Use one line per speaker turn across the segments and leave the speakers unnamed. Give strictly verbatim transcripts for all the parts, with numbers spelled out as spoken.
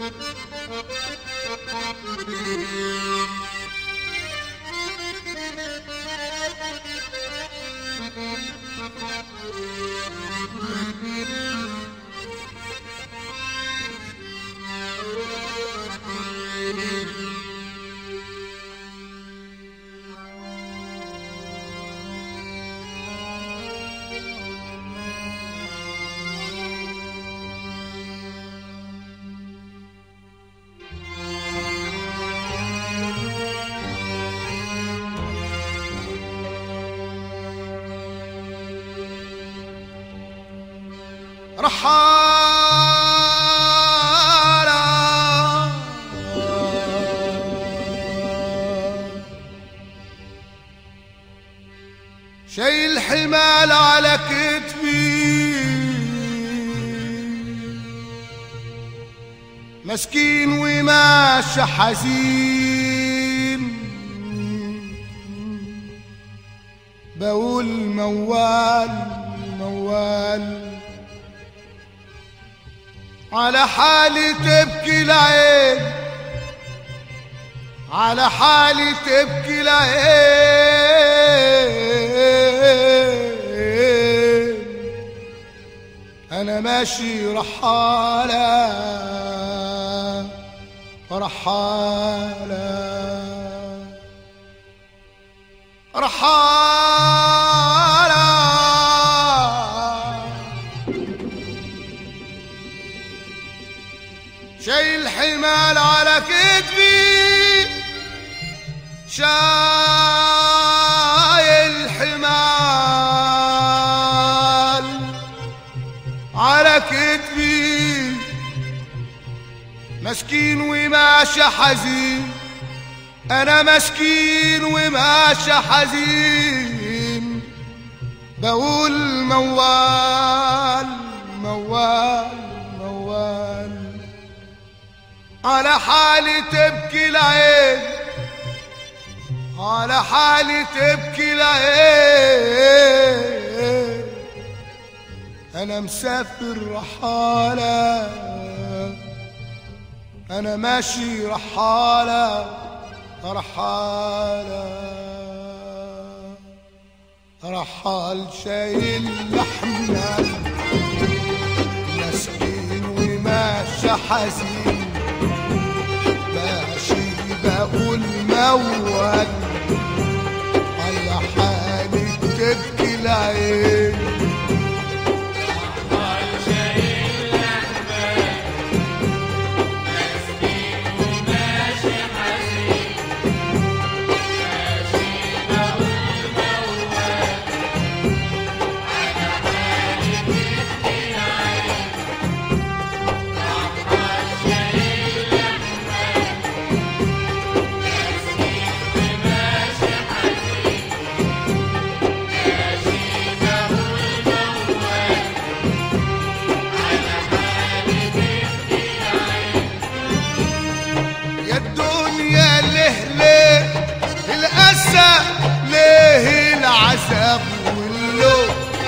رحالة شايل حمال على كتفي مسكين وماشي حزين بقول موال موال على حالي تبكي العين على حالي تبكي العين أنا ماشي رحالة رحالة رحالة شايل حمال على كتفي شايل حمال على كتفي مسكين وماشي حزين أنا مسكين وماشي حزين بقول موال موال موال على حالي تبكي العين على حالي تبكي العين أنا مسافر رحالة أنا ماشي رحالة رحالة رحال شايل لحمنا مسكين وماشي حزين ماشي بقول موال على حالي تبكي العين ليه العذاب واللوم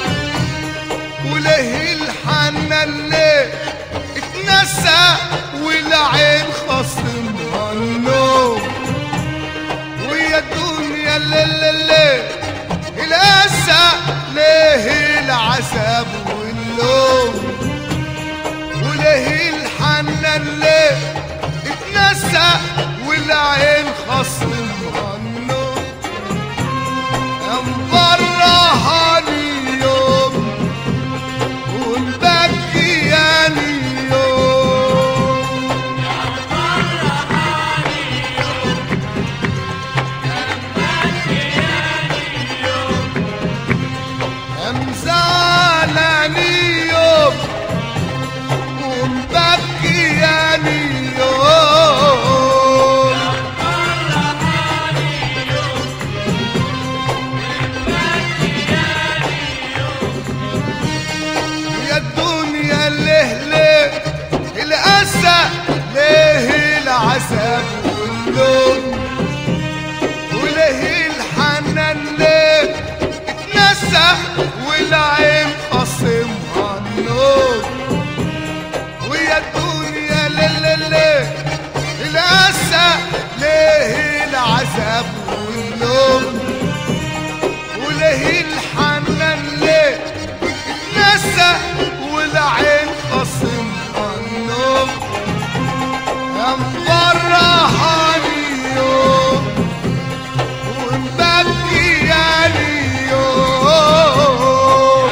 وليه الحنان ليه اتنسى والعين خصمها النوم ويا الدنيا اللي ليه الأسى ليه العذاب واللوم وليه الحنان ليه اتنسى والعين خصمها النوم مفرحاني يوم ومبكياني يوم مفرحاني يوم ومبكياني يوم مزعلاني يوم ومبكياني يوم مفرحاني يوم، وليه الحنان ليه اتنسى والعين خصم النوم، يا مفرحاني يوم ومبكياني يوم،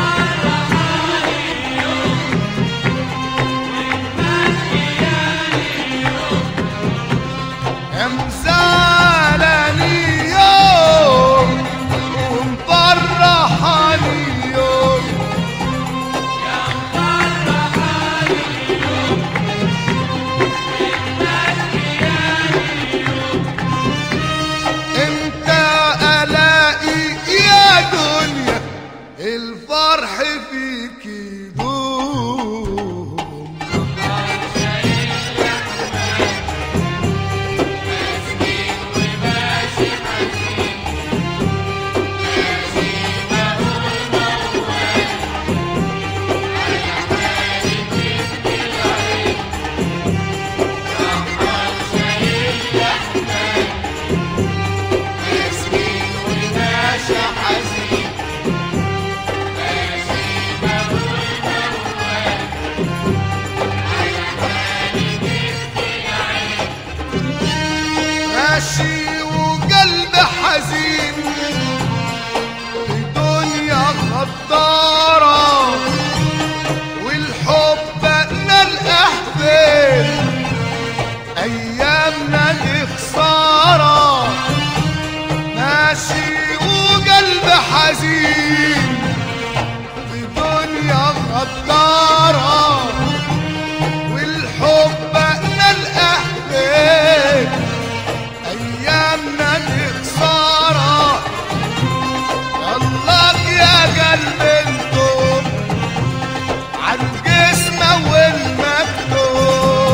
يا مزعلاني يوم ومفرحاني يوم، امتى الاقي يا دنيا الفرح فيك يدوم، ماشي وقلب حزين في دنيا غدارة، والحب بقنا الأحباب أيامنا دي خسارة، ماشي وقلب حزين في دنيا غدارة، والحب بقنا الأحباب أيامنا دي خسارة، يالله يا قلب انتم عالجسمة والمكتوب،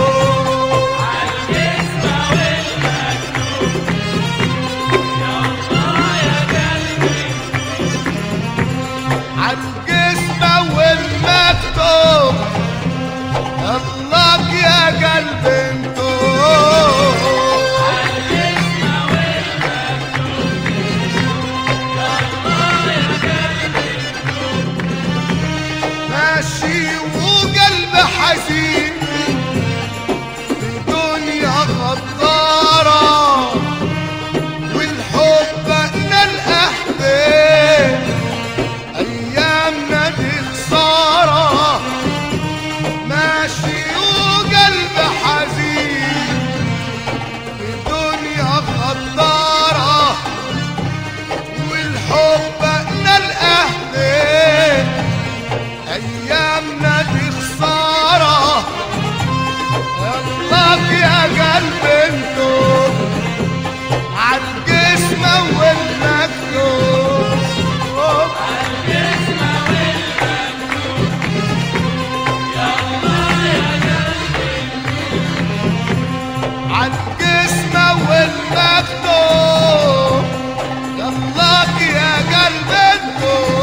عالجسمة والمكتوب، يالله يا قلب عالجسمة والمكتوب، الله يا قلب انتم ماشي وقلب حزين في دنيا غدارة، والحب بقنا الأحباب أيامنا دي خسارة، ماشي وقلب حزين في دنيا غدارة، والحب بقنا الأحباب أيامنا دي خسارة، الله يا قلب انتم عالجسمة والمكتوب، عالجسمة والمكتوب، يالله يا قلب عالجسمة والمكتوب، يالله يا قلب انتم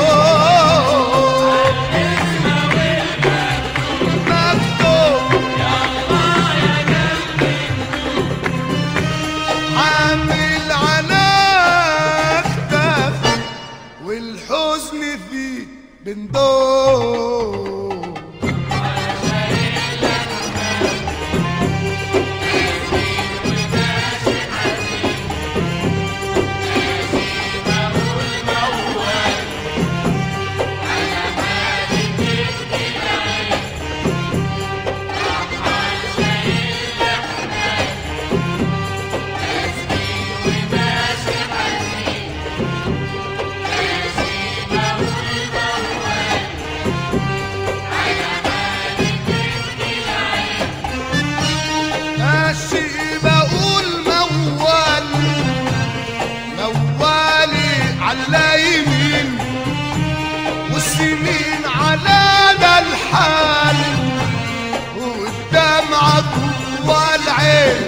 عامل على كتافي والحزن فيه بندوب، ماشي بقول موال موالي على يمين، والسنين على ده الحال، والدمعة جوا العين،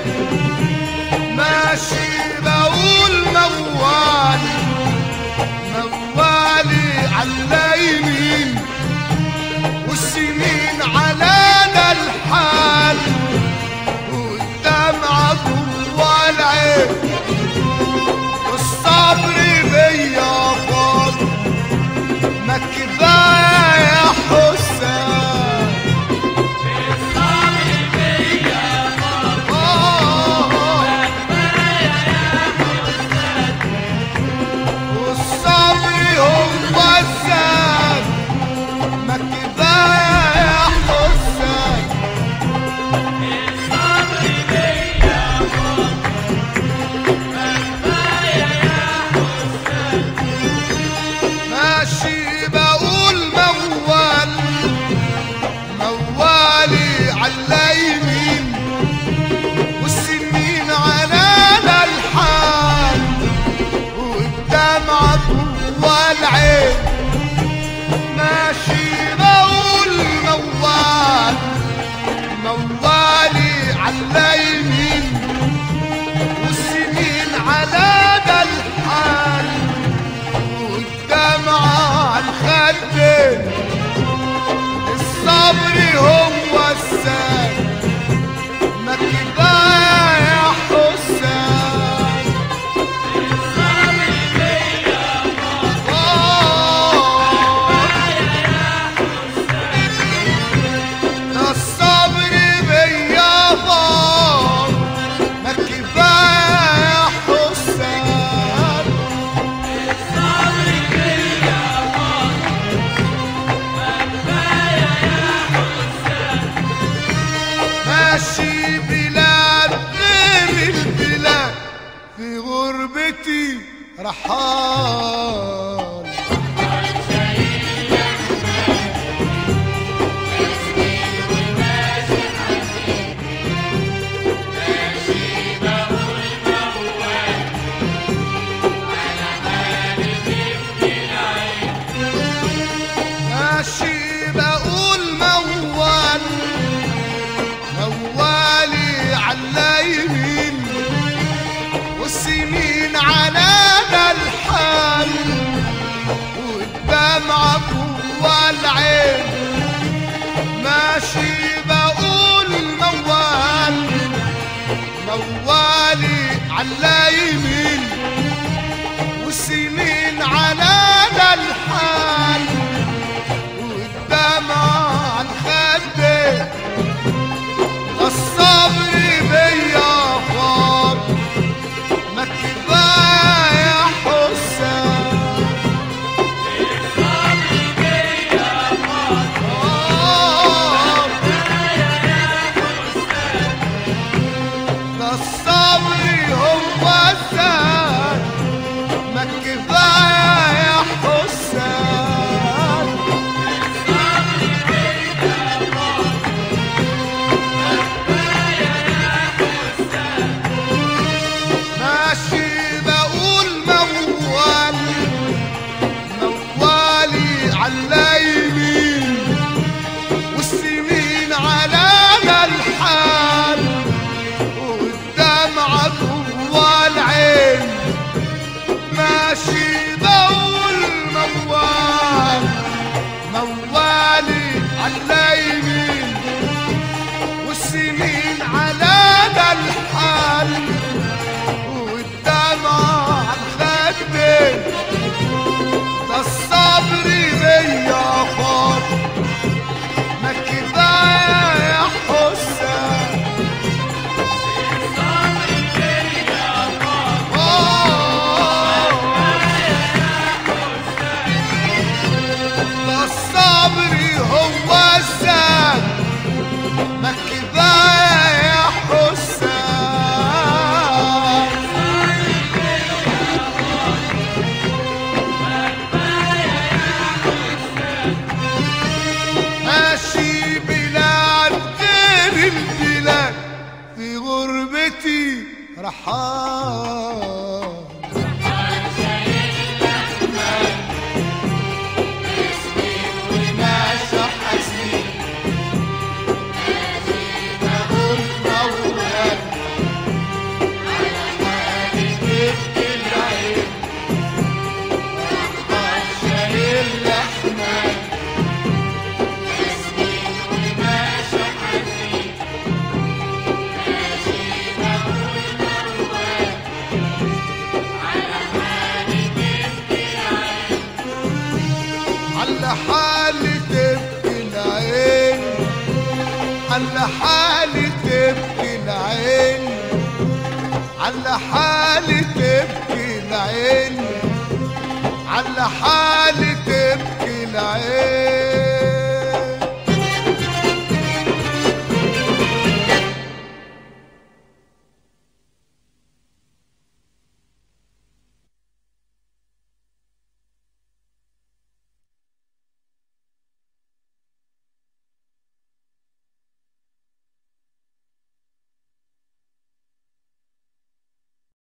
ماشي بقول موال موالي على يمين، والسنين على ده الحال، والدمعة جوا العين، والدمعة جوا العين، ماشي بقول موال موالي على يمين، والسنين على ده الحال، والدمعة على الخدين، الصبر هو السال، ما كفاية يا حسام. الصبر بيا فار، الصبر بيا فار، ما كفاية يا حسام. الصبر بيا فار، ما كفاية يا حسام. ماشي بلاد غير البلاد، في غربتي رحال. ماشي بقول موال موالي على يمين، والسنين على ده الحال، والدمعة جوا العين. ماشي بقول موال موالي على يمين، والسنين على ده الحال، والدمعة على الخدين، الصبر بيا فار، ما كفاية يا حسام. الصبر بيا فار، ده الصبر هو الزاد، ما كفاية يا حسام. ماشي بقول موال موالي على يمين، والسنين على ده الحال، والدمعة جوا العين. ماشي بقول موال موالي على يمين، والسنين على ده الحال، والدمعة على الخدين، ده الصبر بيا فار، ما كفاية يا حسام. الصبر بيا فار، ده الصبر هو الزاد، ما كفاية يا حسام. ماشي بلاد غير البلاد، في غربتي رحال. على حالي تبكي العين، على حالي تبكي العين، على حالي تبكي العين، على حالي